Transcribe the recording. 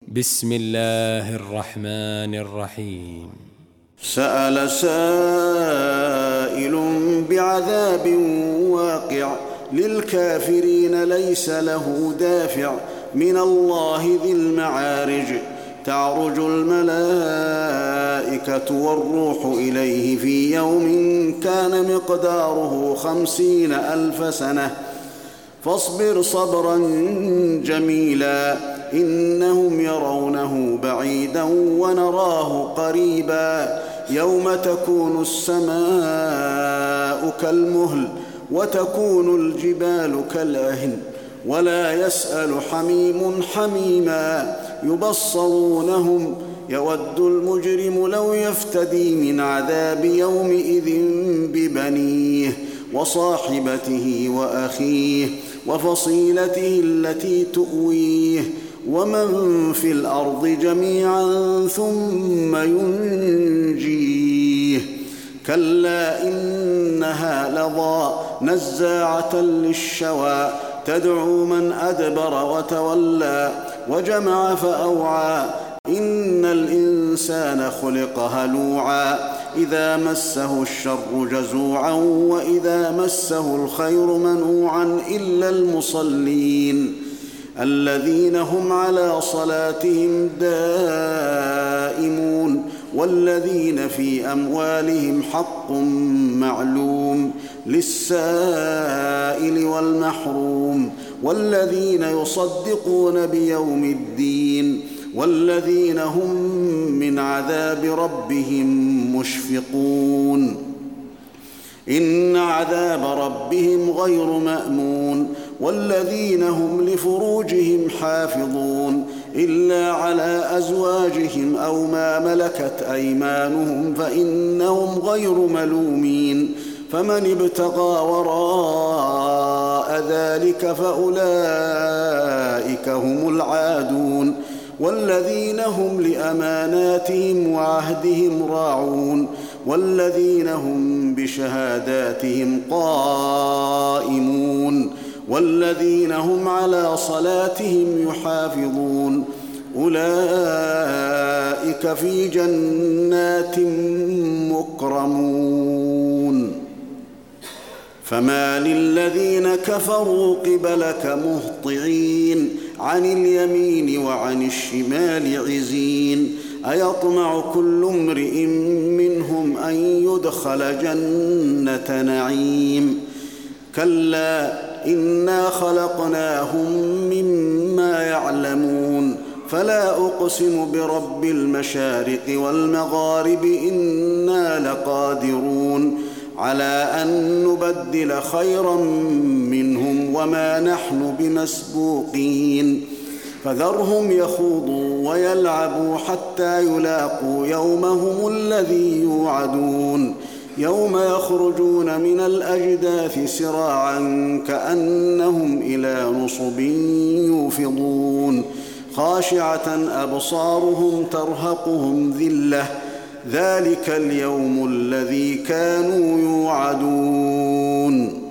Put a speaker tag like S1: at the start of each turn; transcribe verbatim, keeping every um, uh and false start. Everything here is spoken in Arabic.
S1: بسم الله الرحمن الرحيم.
S2: سأل سائل بعذاب واقع للكافرين ليس له دافع من الله ذي المعارج تعرج الملائكة والروح إليه في يوم كان مقداره خمسين ألف سنة فاصبر صبرا جميلا إنهم يرونه بعيدا ونراه قريبا يوم تكون السماء كالمهل وتكون الجبال كالعهن ولا يسأل حميم حميما يبصرونهم يود المجرم لو يفتدي من عذاب يومئذ ببنيه وصاحبته وأخيه وفصيلته التي تؤويه ومن في الأرض جميعا ثم ينجيه كلا إنها لظى نزاعة للشوى تدعو من أدبر وتولى وجمع فأوعى إن الإنسان خلق هلوعا إذا مسه الشر جزوعا وإذا مسه الخير منوعا إلا المصلين الذين هم على صلاتهم دائمون والذين في أموالهم حق معلوم للسائل والمحروم والذين يصدقون بيوم الدين والذين هم من عذاب ربهم مشفقون إن عذاب ربهم غير مأمون والذين هم لفروجهم حافظون إلا على أزواجهم أو ما ملكت أيمانهم فإنهم غير ملومين فمن ابتغى وراء ذلك فأولئك هم العادون والذين هم لأماناتهم وعهدهم راعون والذين هم بشهاداتهم قائمون والذين هم على صلاتهم يحافظون أولئك في جنات مكرمون فما للذين كفروا قبلك مهطعين عن اليمين وعن الشمال عزين أيطمع كل امرئ منهم أن يدخل جنة نعيم كلا إنا خلقناهم مما يعلمون فلا أقسم برب المشارق والمغارب إنا لقادرون على أن نبدل خيرا منهم وما نحن بمسبوقين فذرهم يخوضوا ويلعبوا حتى يلاقوا يومهم الذي يوعدون يوم يخرجون من الأجداث سراعا كأنهم إلى نصب يوفضون خاشعة أبصارهم ترهقهم ذلة ذلك اليوم الذي كانوا يوعدون